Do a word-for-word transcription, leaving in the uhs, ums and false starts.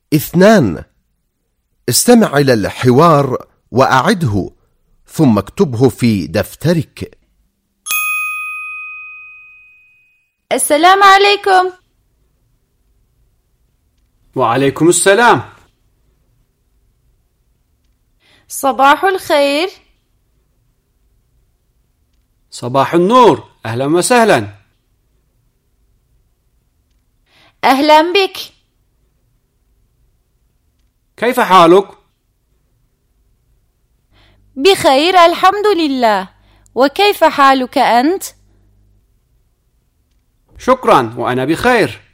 اثنان. استمع إلى الحوار وأعده ثم اكتبه في دفترك. السلام عليكم. وعليكم السلام. صباح الخير. صباح النور، أهلا وسهلا. أهلا بك. كيف حالك؟ بخير الحمد لله، وكيف حالك أنت؟ شكرا، وأنا بخير.